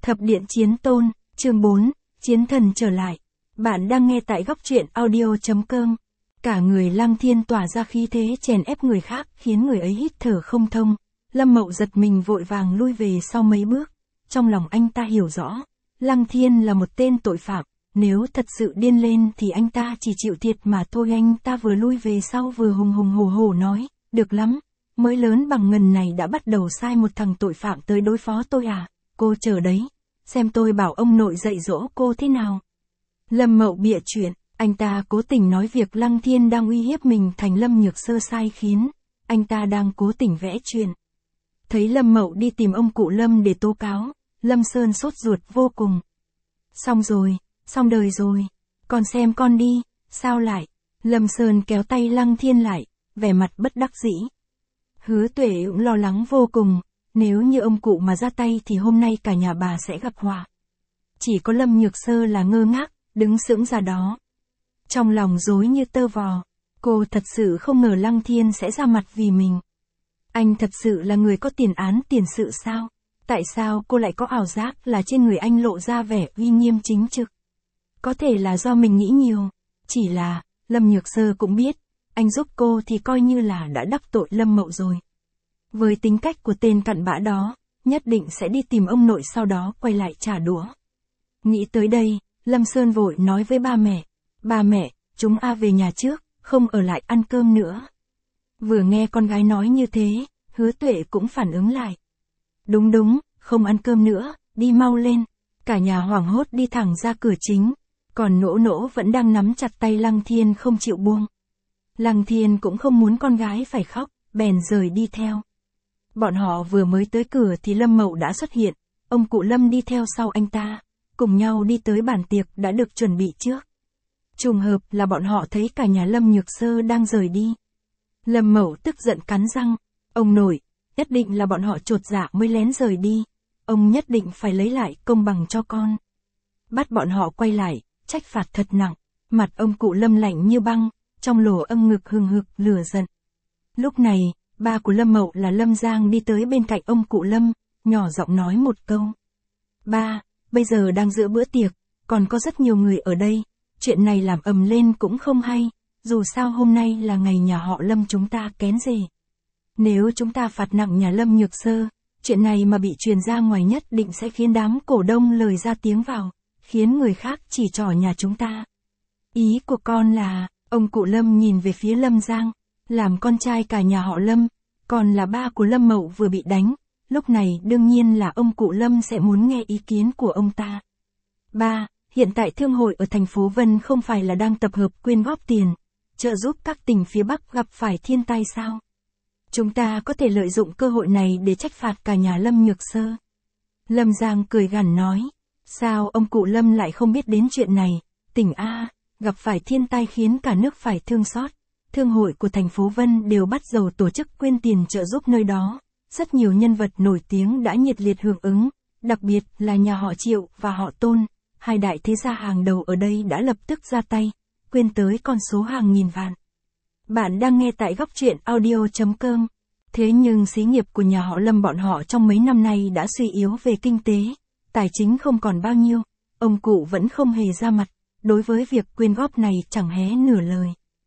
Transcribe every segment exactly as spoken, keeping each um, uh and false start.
Thập điện chiến tôn, chương bốn, chiến thần trở lại. Bạn đang nghe tại góc truyện audio chấm com. Cả người Lăng Thiên tỏa ra khí thế chèn ép người khác, khiến người ấy hít thở không thông. Lâm Mậu giật mình vội vàng lui về sau mấy bước. Trong lòng anh ta hiểu rõ, Lăng Thiên là một tên tội phạm, nếu thật sự điên lên thì anh ta chỉ chịu thiệt mà thôi. Anh ta vừa lui về sau vừa hùng hùng hổ hổ nói, được lắm, mới lớn bằng ngần này đã bắt đầu sai một thằng tội phạm tới đối phó tôi à, cô chờ đấy, xem tôi bảo ông nội dạy dỗ cô thế nào. Lâm Mậu bịa chuyện, anh ta cố tình nói việc Lăng Thiên đang uy hiếp mình thành Lâm Nhược Sơ sai khiến, anh ta đang cố tình vẽ chuyện. Thấy Lâm Mậu đi tìm ông cụ Lâm để tố cáo, Lâm Sơn sốt ruột vô cùng. Xong rồi, xong đời rồi, con xem con đi, sao lại? Lâm Sơn kéo tay Lăng Thiên lại, vẻ mặt bất đắc dĩ. Hứa Tuệ cũng lo lắng vô cùng, nếu như ông cụ mà ra tay thì hôm nay cả nhà bà sẽ gặp họa. Chỉ có Lâm Nhược Sơ là ngơ ngác, đứng sững ra đó. Trong lòng rối như tơ vò, cô thật sự không ngờ Lăng Thiên sẽ ra mặt vì mình. Anh thật sự là người có tiền án tiền sự sao? Tại sao cô lại có ảo giác là trên người anh lộ ra vẻ uy nghiêm chính trực? Có thể là do mình nghĩ nhiều, chỉ là, Lâm Nhược Sơ cũng biết, anh giúp cô thì coi như là đã đắc tội Lâm Mậu rồi. Với tính cách của tên cặn bã đó, nhất định sẽ đi tìm ông nội sau đó quay lại trả đũa. Nghĩ tới đây, Lâm Sơn vội nói với ba mẹ, ba mẹ, chúng a về nhà trước, không ở lại ăn cơm nữa. Vừa nghe con gái nói như thế, Hứa Tuệ cũng phản ứng lại. Đúng đúng, không ăn cơm nữa, đi mau lên. Cả nhà hoảng hốt đi thẳng ra cửa chính, còn Nỗ Nỗ vẫn đang nắm chặt tay Lăng Thiên không chịu buông. Lăng Thiên cũng không muốn con gái phải khóc, bèn rời đi theo. Bọn họ vừa mới tới cửa thì Lâm Mậu đã xuất hiện, ông cụ Lâm đi theo sau anh ta, cùng nhau đi tới bàn tiệc đã được chuẩn bị trước. Trùng hợp là bọn họ thấy cả nhà Lâm Nhược Sơ đang rời đi. Lâm Mậu tức giận cắn răng, ông nội, nhất định là bọn họ chột dạ mới lén rời đi, ông nhất định phải lấy lại công bằng cho con. Bắt bọn họ quay lại, trách phạt thật nặng, mặt ông cụ Lâm lạnh như băng, trong lỗ âm ngực hừng hực lửa giận. Lúc này, ba của Lâm Mậu là Lâm Giang đi tới bên cạnh ông cụ Lâm, nhỏ giọng nói một câu. Ba, bây giờ đang giữa bữa tiệc, còn có rất nhiều người ở đây, chuyện này làm ầm lên cũng không hay, dù sao hôm nay là ngày nhà họ Lâm chúng ta kén rể. Nếu chúng ta phạt nặng nhà Lâm Nhược Sơ, chuyện này mà bị truyền ra ngoài nhất định sẽ khiến đám cổ đông lời ra tiếng vào, khiến người khác chỉ trỏ nhà chúng ta. Ý của con là, ông cụ Lâm nhìn về phía Lâm Giang, làm con trai cả nhà họ Lâm, còn là ba của Lâm Mậu vừa bị đánh, lúc này đương nhiên là ông cụ Lâm sẽ muốn nghe ý kiến của ông ta. Ba, hiện tại thương hội ở thành phố Vân không phải là đang tập hợp quyên góp tiền, trợ giúp các tỉnh phía Bắc gặp phải thiên tai sao? Chúng ta có thể lợi dụng cơ hội này để trách phạt cả nhà Lâm Nhược Sơ. Lâm Giang cười gằn nói, sao ông cụ Lâm lại không biết đến chuyện này, tỉnh A, gặp phải thiên tai khiến cả nước phải thương xót. Thương hội của thành phố Vân đều bắt đầu tổ chức quyên tiền trợ giúp nơi đó, rất nhiều nhân vật nổi tiếng đã nhiệt liệt hưởng ứng, đặc biệt là nhà họ Triệu và họ Tôn, hai đại thế gia hàng đầu ở đây đã lập tức ra tay, quyên tới con số hàng nghìn vạn. Bạn đang nghe tại góc truyện audio chấm com. Thế nhưng xí nghiệp của nhà họ Lâm bọn họ trong mấy năm nay đã suy yếu về kinh tế, tài chính không còn bao nhiêu, ông cụ vẫn không hề ra mặt, đối với việc quyên góp này chẳng hé nửa lời.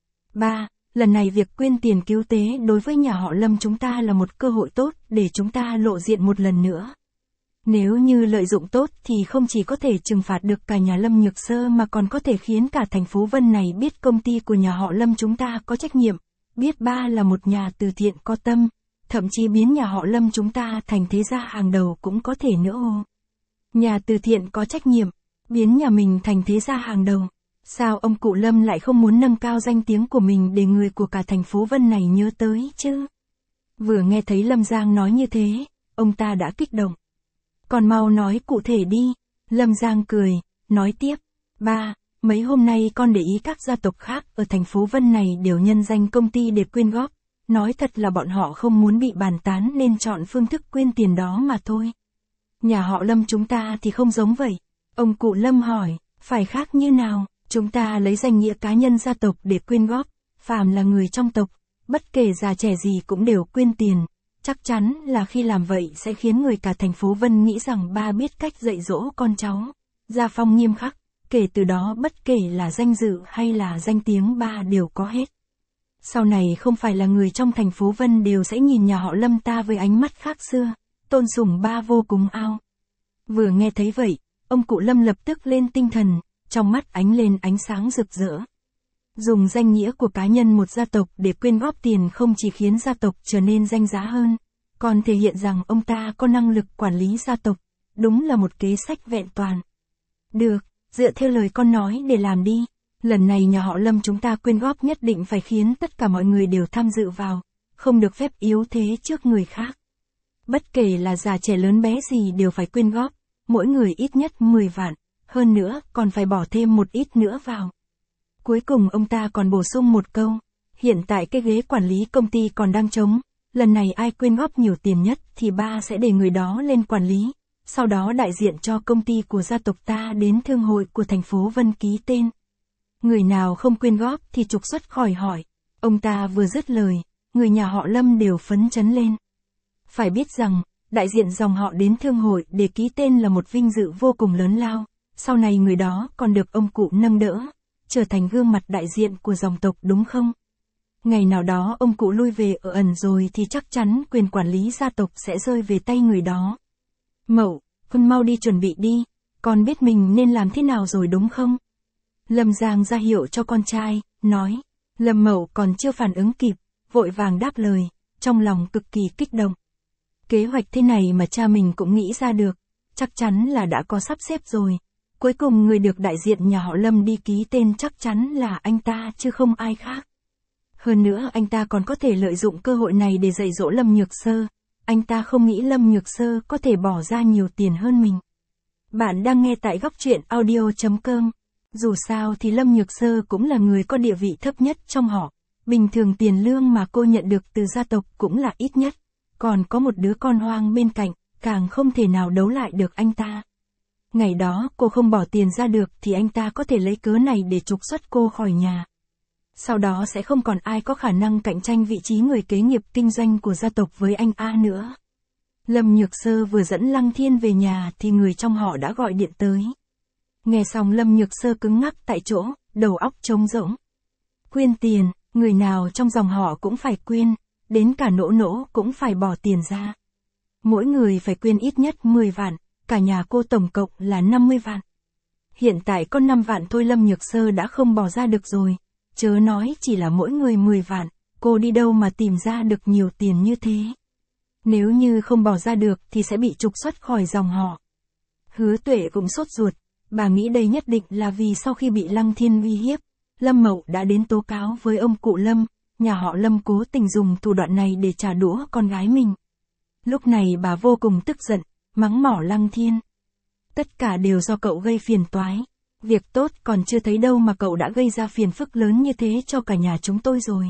Ba, lần này việc quyên tiền cứu tế đối với nhà họ Lâm chúng ta là một cơ hội tốt để chúng ta lộ diện một lần nữa. Nếu như lợi dụng tốt thì không chỉ có thể trừng phạt được cả nhà Lâm Nhược Sơ mà còn có thể khiến cả thành phố Vân này biết công ty của nhà họ Lâm chúng ta có trách nhiệm, biết ba là một nhà từ thiện có tâm, thậm chí biến nhà họ Lâm chúng ta thành thế gia hàng đầu cũng có thể nữa ô. Nhà từ thiện có trách nhiệm, biến nhà mình thành thế gia hàng đầu. Sao ông cụ Lâm lại không muốn nâng cao danh tiếng của mình để người của cả thành phố Vân này nhớ tới chứ? Vừa nghe thấy Lâm Giang nói như thế, ông ta đã kích động. Còn mau nói cụ thể đi. Lâm Giang cười, nói tiếp. Ba, mấy hôm nay con để ý các gia tộc khác ở thành phố Vân này đều nhân danh công ty để quyên góp. Nói thật là bọn họ không muốn bị bàn tán nên chọn phương thức quyên tiền đó mà thôi. Nhà họ Lâm chúng ta thì không giống vậy. Ông cụ Lâm hỏi, phải khác như nào? Chúng ta lấy danh nghĩa cá nhân gia tộc để quyên góp, phàm là người trong tộc, bất kể già trẻ gì cũng đều quyên tiền. chắc chắn là khi làm vậy sẽ khiến người cả thành phố Vân nghĩ rằng ba biết cách dạy dỗ con cháu. Gia phong nghiêm khắc, kể từ đó bất kể là danh dự hay là danh tiếng ba đều có hết. Sau này không phải là người trong thành phố Vân đều sẽ nhìn nhà họ Lâm ta với ánh mắt khác xưa, tôn sùng ba vô cùng ao. Vừa nghe thấy vậy, ông cụ Lâm lập tức lên tinh thần, trong mắt ánh lên ánh sáng rực rỡ. Dùng danh nghĩa của cá nhân một gia tộc để quyên góp tiền không chỉ khiến gia tộc trở nên danh giá hơn, còn thể hiện rằng ông ta có năng lực quản lý gia tộc, đúng là một kế sách vẹn toàn. Được, dựa theo lời con nói để làm đi. Lần này nhà họ Lâm chúng ta quyên góp nhất định phải khiến tất cả mọi người đều tham dự vào, không được phép yếu thế trước người khác. Bất kể là già trẻ lớn bé gì đều phải quyên góp, mỗi người ít nhất mười vạn, hơn nữa còn phải bỏ thêm một ít nữa vào. Cuối cùng ông ta còn bổ sung một câu, hiện tại cái ghế quản lý công ty còn đang trống, lần này ai quyên góp nhiều tiền nhất thì ba sẽ để người đó lên quản lý, sau đó đại diện cho công ty của gia tộc ta đến thương hội của thành phố Vân ký tên. Người nào không quyên góp thì trục xuất khỏi hỏi. Ông ta vừa dứt lời, người nhà họ Lâm đều phấn chấn lên. Phải biết rằng, đại diện dòng họ đến thương hội để ký tên là một vinh dự vô cùng lớn lao, sau này người đó còn được ông cụ nâng đỡ, trở thành gương mặt đại diện của dòng tộc đúng không? Ngày nào đó ông cụ lui về ở ẩn rồi thì chắc chắn quyền quản lý gia tộc sẽ rơi về tay người đó. Mậu, con mau đi chuẩn bị đi, con biết mình nên làm thế nào rồi đúng không? Lâm Giang ra hiệu cho con trai, nói. Lâm Mậu còn chưa phản ứng kịp, vội vàng đáp lời, trong lòng cực kỳ kích động. Kế hoạch thế này mà cha mình cũng nghĩ ra được, chắc chắn là đã có sắp xếp rồi. Cuối cùng người được đại diện nhà họ Lâm đi ký tên chắc chắn là anh ta chứ không ai khác. Hơn nữa anh ta còn có thể lợi dụng cơ hội này để dạy dỗ Lâm Nhược Sơ. Anh ta không nghĩ Lâm Nhược Sơ có thể bỏ ra nhiều tiền hơn mình. Bạn đang nghe tại góc truyện audio chấm com. Dù sao thì Lâm Nhược Sơ cũng là người có địa vị thấp nhất trong họ. Bình thường tiền lương mà cô nhận được từ gia tộc cũng là ít nhất. Còn có một đứa con hoang bên cạnh, càng không thể nào đấu lại được anh ta. Ngày đó cô không bỏ tiền ra được thì anh ta có thể lấy cớ này để trục xuất cô khỏi nhà. Sau đó sẽ không còn ai có khả năng cạnh tranh vị trí người kế nghiệp kinh doanh của gia tộc với anh A nữa. Lâm Nhược Sơ vừa dẫn Lăng Thiên về nhà thì người trong họ đã gọi điện tới. Nghe xong Lâm Nhược Sơ cứng ngắc tại chỗ, đầu óc trống rỗng. Quyên tiền, người nào trong dòng họ cũng phải quyên, đến cả Nỗ Nỗ cũng phải bỏ tiền ra. Mỗi người phải quyên ít nhất mười vạn, cả nhà cô tổng cộng là năm mươi vạn. Hiện tại có năm vạn thôi Lâm Nhược Sơ đã không bỏ ra được rồi, chớ nói chỉ là mỗi người mười vạn, cô đi đâu mà tìm ra được nhiều tiền như thế. Nếu như không bỏ ra được thì sẽ bị trục xuất khỏi dòng họ. Hứa Tuệ cũng sốt ruột. Bà nghĩ đây nhất định là vì sau khi bị Lăng Thiên uy hiếp, Lâm Mậu đã đến tố cáo với ông cụ Lâm, nhà họ Lâm cố tình dùng thủ đoạn này để trả đũa con gái mình. Lúc này bà vô cùng tức giận, mắng mỏ Lăng Thiên. Tất cả đều do cậu gây phiền toái. Việc tốt còn chưa thấy đâu mà cậu đã gây ra phiền phức lớn như thế cho cả nhà chúng tôi rồi.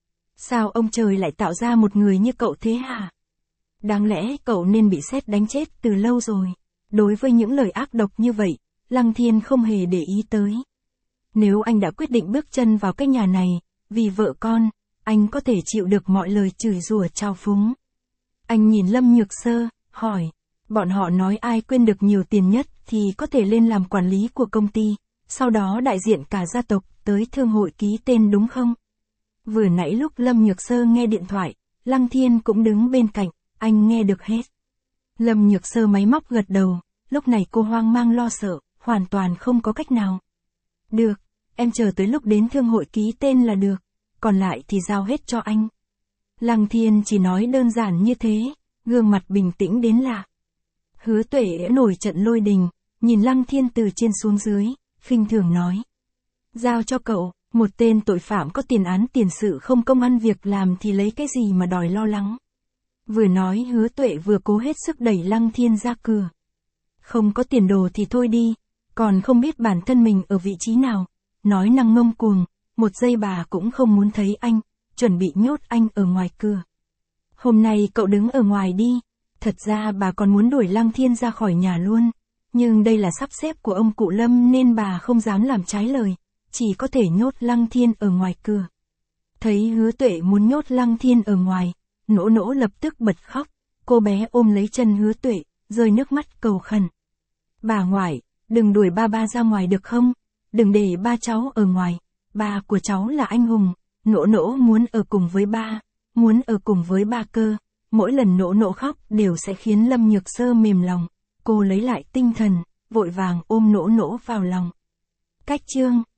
Sao ông trời lại tạo ra một người như cậu thế hả? Đáng lẽ cậu nên bị sét đánh chết từ lâu rồi. Đối với những lời ác độc như vậy, Lăng Thiên không hề để ý tới. Nếu anh đã quyết định bước chân vào cái nhà này, vì vợ con, anh có thể chịu được mọi lời chửi rủa trao phúng. Anh nhìn Lâm Nhược Sơ, hỏi, bọn họ nói ai quyên được nhiều tiền nhất thì có thể lên làm quản lý của công ty, sau đó đại diện cả gia tộc tới thương hội ký tên đúng không? Vừa nãy lúc Lâm Nhược Sơ nghe điện thoại, Lăng Thiên cũng đứng bên cạnh, anh nghe được hết. Lâm Nhược Sơ máy móc gật đầu, lúc này cô hoang mang lo sợ, hoàn toàn không có cách nào. Được, em chờ tới lúc đến thương hội ký tên là được, còn lại thì giao hết cho anh. Lăng Thiên chỉ nói đơn giản như thế, gương mặt bình tĩnh đến lạ. Hứa Tuệ nổi trận lôi đình, nhìn Lăng Thiên từ trên xuống dưới, khinh thường nói. Giao cho cậu, một tên tội phạm có tiền án tiền sự không công ăn việc làm thì lấy cái gì mà đòi lo lắng. Vừa nói Hứa Tuệ vừa cố hết sức đẩy Lăng Thiên ra cửa. Không có tiền đồ thì thôi đi, còn không biết bản thân mình ở vị trí nào, nói năng ngông cuồng, một giây bà cũng không muốn thấy anh, chuẩn bị nhốt anh ở ngoài cửa. Hôm nay cậu đứng ở ngoài đi, thật ra bà còn muốn đuổi Lăng Thiên ra khỏi nhà luôn, nhưng đây là sắp xếp của ông cụ Lâm nên bà không dám làm trái lời, chỉ có thể nhốt Lăng Thiên ở ngoài cửa. Thấy Hứa Tuệ muốn nhốt Lăng Thiên ở ngoài, Nỗ nỗ lập tức bật khóc, cô bé ôm lấy chân Hứa Tuệ, rơi nước mắt cầu khẩn. Bà ngoại, đừng đuổi ba ba ra ngoài được không? Đừng để ba cháu ở ngoài, ba của cháu là anh hùng, nỗ nỗ muốn ở cùng với ba, muốn ở cùng với ba cơ. Mỗi lần nỗ nỗ khóc đều sẽ khiến Lâm Nhược Sơ mềm lòng, cô lấy lại tinh thần, vội vàng ôm nỗ nỗ vào lòng. Cách chương